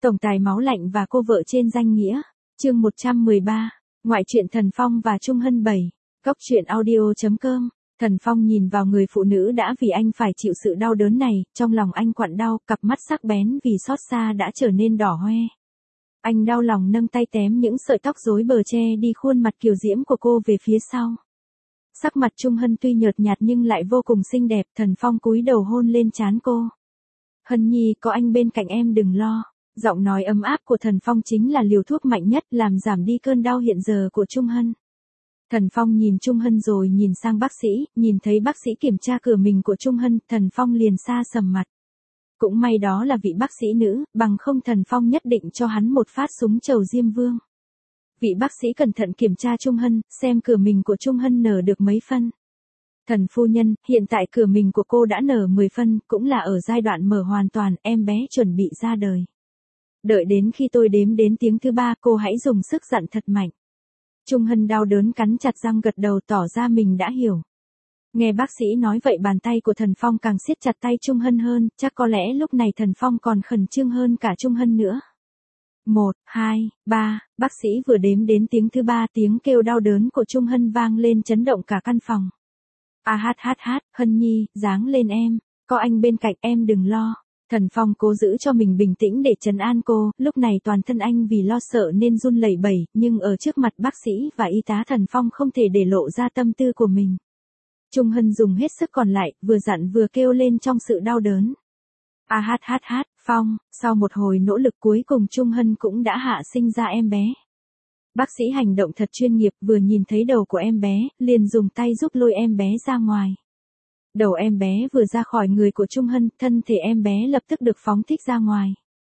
Tổng tài máu lạnh và cô vợ trên danh nghĩa. Chương 113. Ngoại truyện Thần Phong và Trung Hân 7. Cốc truyện audio.com. Thần Phong nhìn vào người phụ nữ đã vì anh phải chịu sự đau đớn này, trong lòng anh quặn đau, cặp mắt sắc bén vì xót xa đã trở nên đỏ hoe. Anh đau lòng nâng tay tém những sợi tóc rối bờ che đi khuôn mặt kiều diễm của cô về phía sau. Sắc mặt Trung Hân tuy nhợt nhạt nhưng lại vô cùng xinh đẹp, Thần Phong cúi đầu hôn lên trán cô. Hân nhi, có anh bên cạnh em đừng lo. Giọng nói ấm áp của Thần Phong chính là liều thuốc mạnh nhất làm giảm đi cơn đau hiện giờ của Trung Hân. Thần Phong nhìn Trung Hân rồi nhìn sang bác sĩ, nhìn thấy bác sĩ kiểm tra cửa mình của Trung Hân, Thần Phong liền xa sầm mặt. Cũng may đó là vị bác sĩ nữ, bằng không Thần Phong nhất định cho hắn một phát súng trầu Diêm Vương. Vị bác sĩ cẩn thận kiểm tra Trung Hân, xem cửa mình của Trung Hân nở được mấy phân. Thần phu nhân, hiện tại cửa mình của cô đã nở 10 phân, cũng là ở giai đoạn mở hoàn toàn, em bé chuẩn bị ra đời. Đợi đến khi tôi đếm đến tiếng thứ 3, cô hãy dùng sức dặn thật mạnh. Trung Hân đau đớn cắn chặt răng gật đầu tỏ ra mình đã hiểu. Nghe bác sĩ nói vậy bàn tay của Thần Phong càng siết chặt tay Trung Hân hơn, chắc có lẽ lúc này Thần Phong còn khẩn trương hơn cả Trung Hân nữa. 1, 2, 3, bác sĩ vừa đếm đến tiếng thứ 3, tiếng kêu đau đớn của Trung Hân vang lên chấn động cả căn phòng. Hân nhi, dáng lên em, có anh bên cạnh em đừng lo. Thần Phong cố giữ cho mình bình tĩnh để trấn an cô, lúc này toàn thân anh vì lo sợ nên run lẩy bẩy, nhưng ở trước mặt bác sĩ và y tá Thần Phong không thể để lộ ra tâm tư của mình. Trung Hân dùng hết sức còn lại, vừa dặn vừa kêu lên trong sự đau đớn. Phong, sau một hồi nỗ lực cuối cùng Trung Hân cũng đã hạ sinh ra em bé. Bác sĩ hành động thật chuyên nghiệp, vừa nhìn thấy đầu của em bé, liền dùng tay giúp lôi em bé ra ngoài. Đầu em bé vừa ra khỏi người của Trung Hân, thân thể em bé lập tức được phóng thích ra ngoài.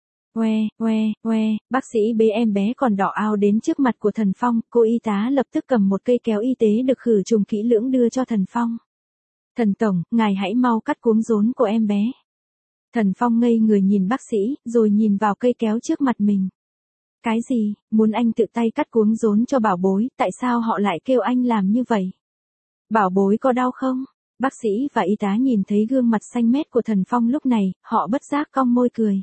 Bác sĩ bế em bé còn đỏ ao đến trước mặt của Thần Phong, cô y tá lập tức cầm một cây kéo y tế được khử trùng kỹ lưỡng đưa cho Thần Phong. Thần Tổng, ngài hãy mau cắt cuống rốn của em bé. Thần Phong ngây người nhìn bác sĩ, rồi nhìn vào cây kéo trước mặt mình. Cái gì, muốn anh tự tay cắt cuống rốn cho bảo bối, tại sao họ lại kêu anh làm như vậy? Bảo bối có đau không? Bác sĩ và y tá nhìn thấy gương mặt xanh mét của Thần Phong lúc này, họ bất giác cong môi cười.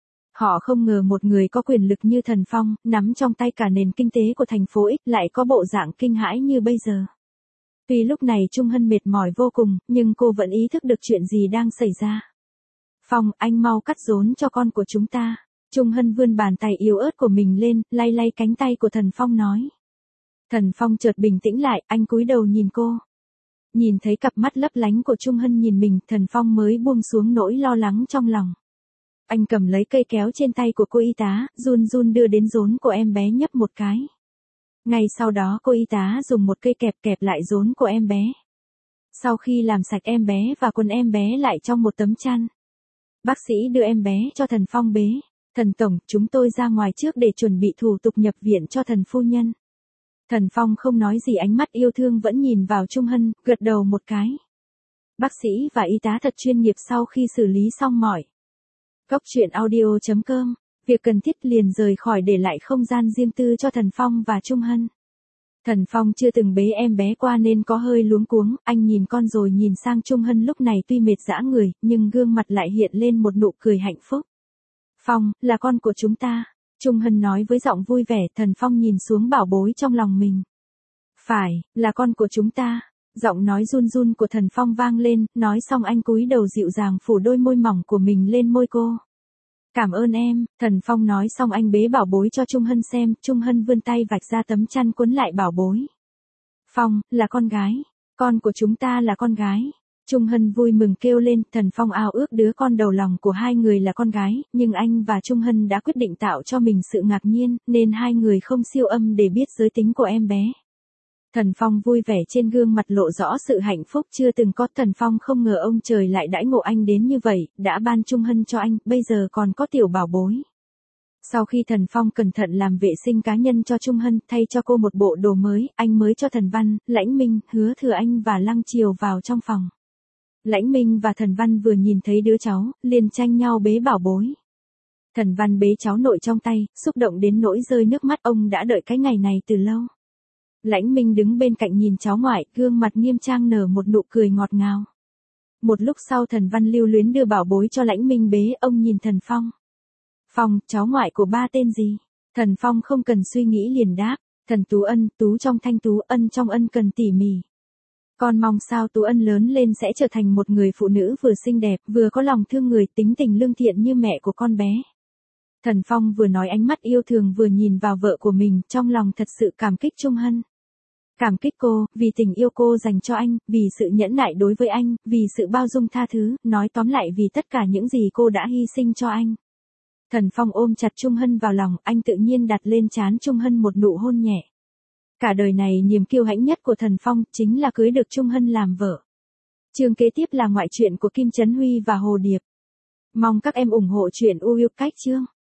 Họ không ngờ một người có quyền lực như Thần Phong, nắm trong tay cả nền kinh tế của thành phố X lại có bộ dạng kinh hãi như bây giờ. Tuy lúc này Trung Hân mệt mỏi vô cùng, nhưng cô vẫn ý thức được chuyện gì đang xảy ra. Phong, anh mau cắt rốn cho con của chúng ta. Trung Hân vươn bàn tay yếu ớt của mình lên, lay lay cánh tay của Thần Phong nói. Thần Phong chợt bình tĩnh lại, anh cúi đầu nhìn cô. Nhìn thấy cặp mắt lấp lánh của Trung Hân nhìn mình, Thần Phong mới buông xuống nỗi lo lắng trong lòng. Anh cầm lấy cây kéo trên tay của cô y tá, run run đưa đến rốn của em bé nhấp một cái. Ngay sau đó cô y tá dùng một cây kẹp kẹp lại rốn của em bé. Sau khi làm sạch em bé và quần em bé lại trong một tấm chăn. Bác sĩ đưa em bé cho Thần Phong bế. Thần Tổng, chúng tôi ra ngoài trước để chuẩn bị thủ tục nhập viện cho Thần phu nhân. Thần Phong không nói gì, ánh mắt yêu thương vẫn nhìn vào Trung Hân, gật đầu một cái. Bác sĩ và y tá thật chuyên nghiệp. Sau khi xử lý xong mọi. Cốc truyện audio.com. Việc cần thiết liền rời khỏi để lại không gian riêng tư cho Thần Phong và Trung Hân. Thần Phong chưa từng bế em bé qua nên có hơi luống cuống, anh nhìn con rồi nhìn sang Trung Hân lúc này tuy mệt rã người, nhưng gương mặt lại hiện lên một nụ cười hạnh phúc. Phong, là con của chúng ta. Trung Hân nói với giọng vui vẻ. Thần Phong nhìn xuống bảo bối trong lòng mình. Phải, là con của chúng ta. Giọng nói run run của Thần Phong vang lên, nói xong anh cúi đầu dịu dàng phủ đôi môi mỏng của mình lên môi cô. Cảm ơn em, Thần Phong nói xong anh bế bảo bối cho Trung Hân xem, Trung Hân vươn tay vạch ra tấm chăn cuốn lại bảo bối. Phong, là con gái, con của chúng ta là con gái. Trung Hân vui mừng kêu lên, Thần Phong ao ước đứa con đầu lòng của hai người là con gái, nhưng anh và Trung Hân đã quyết định tạo cho mình sự ngạc nhiên, nên hai người không siêu âm để biết giới tính của em bé. Thần Phong vui vẻ trên gương mặt lộ rõ sự hạnh phúc chưa từng có. Thần Phong không ngờ ông trời lại đãi ngộ anh đến như vậy, đã ban Trung Hân cho anh, bây giờ còn có tiểu bảo bối. Sau khi Thần Phong cẩn thận làm vệ sinh cá nhân cho Trung Hân, thay cho cô một bộ đồ mới, anh mới cho Thần Văn, Lãnh Minh, Hứa Thừa Anh và Lăng Triều vào trong phòng. Lãnh Minh và Thần Văn vừa nhìn thấy đứa cháu, liền tranh nhau bế bảo bối. Thần Văn bế cháu nội trong tay, xúc động đến nỗi rơi nước mắt, ông đã đợi cái ngày này từ lâu. Lãnh Minh đứng bên cạnh nhìn cháu ngoại, gương mặt nghiêm trang nở một nụ cười ngọt ngào. Một lúc sau Thần Văn lưu luyến đưa bảo bối cho Lãnh Minh bế, ông nhìn Thần Phong. Phong, cháu ngoại của ba tên gì? Thần Phong không cần suy nghĩ liền đáp, Thần Tú Ân, Tú trong Thanh Tú, Ân trong Ân cần tỉ mỉ. Con mong sao Tú Ân lớn lên sẽ trở thành một người phụ nữ vừa xinh đẹp, vừa có lòng thương người, tính tình lương thiện như mẹ của con bé. Thần Phong vừa nói ánh mắt yêu thương vừa nhìn vào vợ của mình, trong lòng thật sự cảm kích Trung Hân. Cảm kích cô, vì tình yêu cô dành cho anh, vì sự nhẫn nại đối với anh, vì sự bao dung tha thứ, nói tóm lại vì tất cả những gì cô đã hy sinh cho anh. Thần Phong ôm chặt Trung Hân vào lòng, anh tự nhiên đặt lên trán Trung Hân một nụ hôn nhẹ. Cả đời này niềm kiêu hãnh nhất của Thần Phong chính là cưới được Trung Hân làm vợ. Chương kế tiếp là ngoại truyện của Kim Chấn Huy và Hồ Điệp. Mong các em ủng hộ truyện Uyuuc Cách chương.